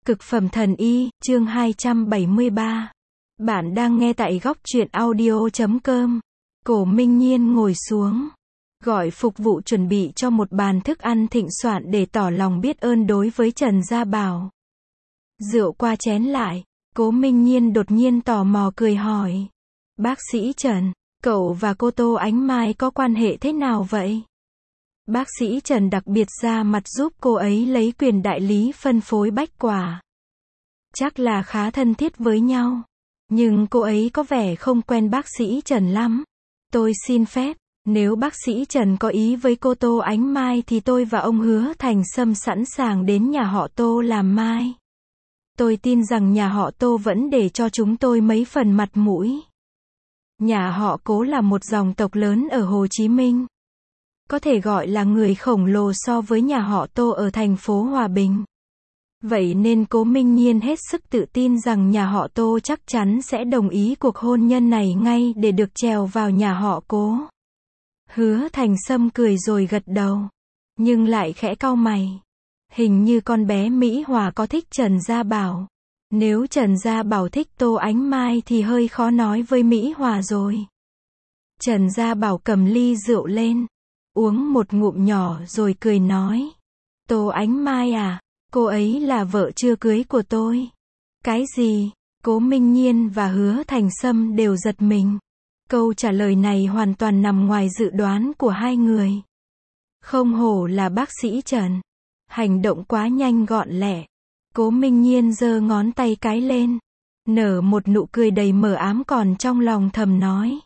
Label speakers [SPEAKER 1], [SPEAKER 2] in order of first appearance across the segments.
[SPEAKER 1] Cực phẩm thần y, chương 273. Bạn đang nghe tại góc truyện audio.com. Cổ Minh Nhiên ngồi xuống, gọi phục vụ chuẩn bị cho một bàn thức ăn thịnh soạn để tỏ lòng biết ơn đối với Trần Gia Bảo. Rượu qua chén lại, Cố Minh Nhiên đột nhiên tò mò cười hỏi. Bác sĩ Trần, cậu và cô Tô Ánh Mai có quan hệ thế nào vậy? Bác sĩ Trần đặc biệt ra mặt giúp cô ấy lấy quyền đại lý phân phối bách quả. Chắc là khá thân thiết với nhau. Nhưng cô ấy có vẻ không quen bác sĩ Trần lắm. Tôi xin phép, nếu bác sĩ Trần có ý với cô Tô Ánh Mai thì tôi và ông Hứa Thành Sâm sẵn sàng đến nhà họ Tô làm mai. Tôi tin rằng nhà họ Tô vẫn để cho chúng tôi mấy phần mặt mũi. Nhà họ Cố là một dòng tộc lớn ở Hồ Chí Minh. Có thể gọi là người khổng lồ so với nhà họ Tô ở thành phố Hòa Bình. Vậy nên Cố Minh Nhiên hết sức tự tin rằng nhà họ Tô chắc chắn sẽ đồng ý cuộc hôn nhân này ngay để được trèo vào nhà họ Cố. Hứa Thành Sâm cười rồi gật đầu, nhưng lại khẽ cau mày. Hình như con bé Mỹ Hòa có thích Trần Gia Bảo. Nếu Trần Gia Bảo thích Tô Ánh Mai thì hơi khó nói với Mỹ Hòa rồi. Trần Gia Bảo cầm ly rượu lên, uống một ngụm nhỏ rồi cười nói. Tô Ánh Mai à, cô ấy là vợ chưa cưới của tôi. Cái gì? Cố Minh Nhiên và Hứa Thành Sâm đều giật mình. Câu trả lời này hoàn toàn nằm ngoài dự đoán của hai người. Không hổ là bác sĩ Trần. Hành động quá nhanh gọn lẹ. Cố Minh Nhiên giơ ngón tay cái lên, nở một nụ cười đầy mờ ám còn trong lòng thầm nói.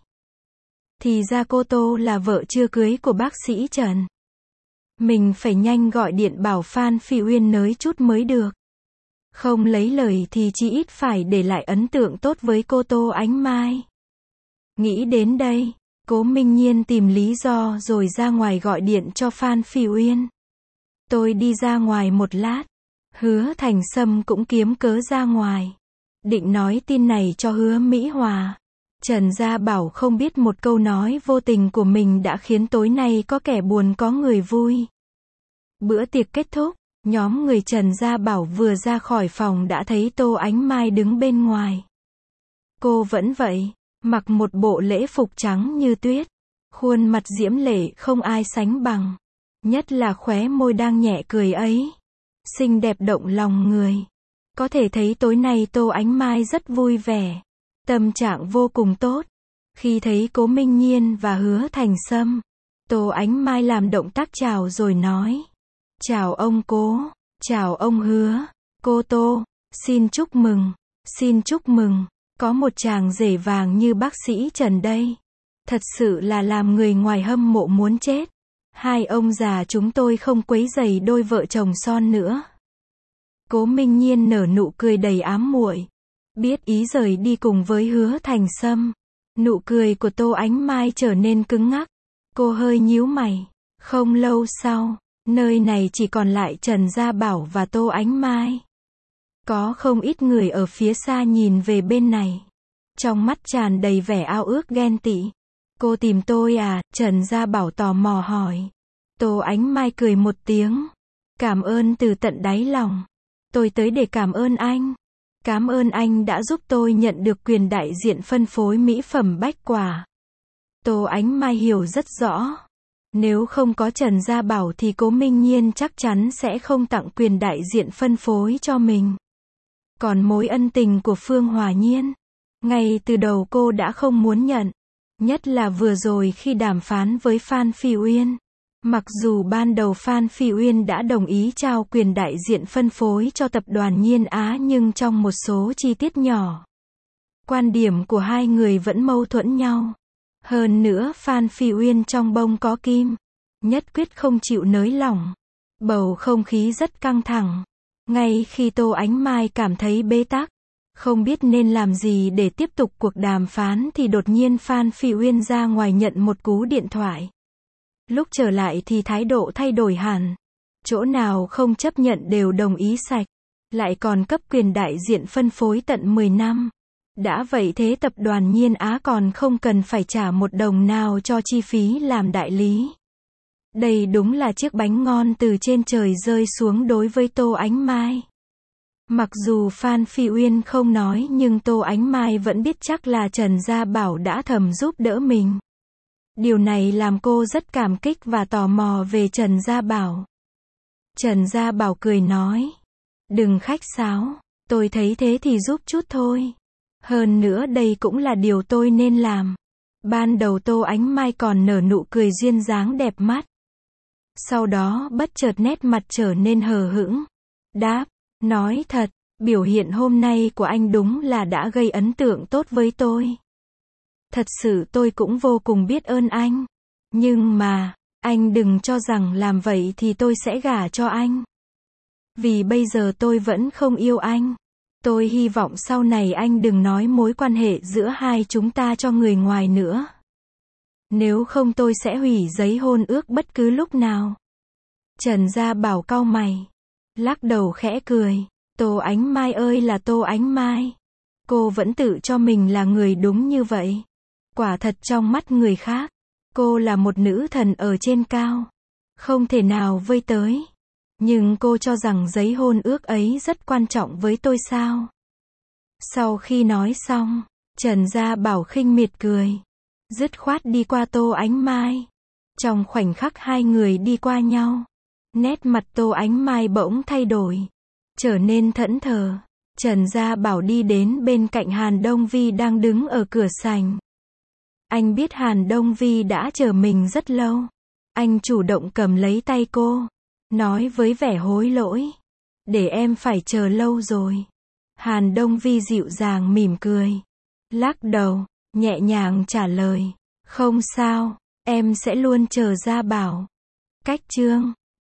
[SPEAKER 1] Thì ra cô Tô là vợ chưa cưới của bác sĩ Trần. Mình phải nhanh gọi điện bảo Phan Phi Uyên nới chút mới được. Không lấy lời thì chỉ ít phải để lại ấn tượng tốt với cô Tô Ánh Mai. Nghĩ đến đây, Cố Minh Nhiên tìm lý do rồi ra ngoài gọi điện cho Phan Phi Uyên. Tôi đi ra ngoài một lát. Hứa Thành Sâm cũng kiếm cớ ra ngoài. Định nói tin này cho Hứa Mỹ Hòa. Trần Gia Bảo không biết một câu nói vô tình của mình đã khiến tối nay có kẻ buồn có người vui. Bữa tiệc kết thúc, nhóm người Trần Gia Bảo vừa ra khỏi phòng đã thấy Tô Ánh Mai đứng bên ngoài. Cô vẫn vậy, mặc một bộ lễ phục trắng như tuyết. Khuôn mặt diễm lệ không ai sánh bằng. Nhất là khóe môi đang nhẹ cười ấy. Xinh đẹp động lòng người. Có thể thấy tối nay Tô Ánh Mai rất vui vẻ. Tâm trạng vô cùng tốt. Khi thấy Cố Minh Nhiên và Hứa Thành Sâm, Tô Ánh Mai làm động tác chào rồi nói. Chào ông Cố, chào ông Hứa, cô Tô, xin chúc mừng, xin chúc mừng, có một chàng rể vàng như bác sĩ Trần đây. Thật sự là làm người ngoài hâm mộ muốn chết. Hai ông già chúng tôi không quấy rầy đôi vợ chồng son nữa. Cố Minh Nhiên nở nụ cười đầy ám muội. Biết ý rời đi cùng với Hứa Thành Sâm. Nụ cười của Tô Ánh Mai trở nên cứng ngắc. Cô hơi nhíu mày. Không lâu sau, nơi này chỉ còn lại Trần Gia Bảo và Tô Ánh Mai. Có không ít người ở phía xa nhìn về bên này. Trong mắt tràn đầy vẻ ao ước ghen tị. Cô tìm tôi à? Trần Gia Bảo tò mò hỏi. Tô Ánh Mai cười một tiếng. Cảm ơn từ tận đáy lòng. Tôi tới để cảm ơn anh. Cảm ơn anh đã giúp tôi nhận được quyền đại diện phân phối mỹ phẩm bách quả. Tô Ánh Mai hiểu rất rõ. Nếu không có Trần Gia Bảo thì Cố Minh Nhiên chắc chắn sẽ không tặng quyền đại diện phân phối cho mình. Còn mối ân tình của Phương Hòa Nhiên, ngay từ đầu cô đã không muốn nhận. Nhất là vừa rồi khi đàm phán với Phan Phi Uyên. Mặc dù ban đầu Phan Phi Uyên đã đồng ý trao quyền đại diện phân phối cho tập đoàn Nhiên Á nhưng trong một số chi tiết nhỏ, quan điểm của hai người vẫn mâu thuẫn nhau. Hơn nữa Phan Phi Uyên trong bông có kim, nhất quyết không chịu nới lỏng. Bầu không khí rất căng thẳng. Ngay khi Tô Ánh Mai cảm thấy bế tắc, không biết nên làm gì để tiếp tục cuộc đàm phán thì đột nhiên Phan Phi Uyên ra ngoài nhận một cú điện thoại. Lúc trở lại thì thái độ thay đổi hẳn. Chỗ nào không chấp nhận đều đồng ý sạch. Lại còn cấp quyền đại diện phân phối tận 10 năm. Đã vậy thế tập đoàn Nhiên Á còn không cần phải trả một đồng nào cho chi phí làm đại lý. Đây đúng là chiếc bánh ngon từ trên trời rơi xuống đối với Tô Ánh Mai. Mặc dù Phan Phi Uyên không nói nhưng Tô Ánh Mai vẫn biết chắc là Trần Gia Bảo đã thầm giúp đỡ mình. Điều này làm cô rất cảm kích và tò mò về Trần Gia Bảo. Trần Gia Bảo cười nói. Đừng khách sáo, tôi thấy thế thì giúp chút thôi. Hơn nữa đây cũng là điều tôi nên làm. Ban đầu Tô Ánh Mai còn nở nụ cười duyên dáng đẹp mắt. Sau đó bất chợt nét mặt trở nên hờ hững. Đáp, nói thật, biểu hiện hôm nay của anh đúng là đã gây ấn tượng tốt với tôi. Thật sự tôi cũng vô cùng biết ơn anh. Nhưng mà, anh đừng cho rằng làm vậy thì tôi sẽ gả cho anh. Vì bây giờ tôi vẫn không yêu anh. Tôi hy vọng sau này anh đừng nói mối quan hệ giữa hai chúng ta cho người ngoài nữa. Nếu không tôi sẽ hủy giấy hôn ước bất cứ lúc nào. Trần Gia Bảo cau mày. Lắc đầu khẽ cười. Tô Ánh Mai ơi là Tô Ánh Mai. Cô vẫn tự cho mình là người đúng như vậy. Quả thật trong mắt người khác, cô là một nữ thần ở trên cao. Không thể nào vơi tới. Nhưng cô cho rằng giấy hôn ước ấy rất quan trọng với tôi sao? Sau khi nói xong, Trần Gia Bảo khinh miệt cười. Dứt khoát đi qua Tô Ánh Mai. Trong khoảnh khắc hai người đi qua nhau, nét mặt Tô Ánh Mai bỗng thay đổi, trở nên thẫn thờ. Trần Gia Bảo đi đến bên cạnh Hàn Đông Vi đang đứng ở cửa sảnh. Anh biết Hàn Đông Vi đã chờ mình rất lâu. Anh chủ động cầm lấy tay cô, nói với vẻ hối lỗi. Để em phải chờ lâu rồi. Hàn Đông Vi dịu dàng mỉm cười. Lắc đầu, nhẹ nhàng trả lời. Không sao, em sẽ luôn chờ Gia Bảo. Cách chương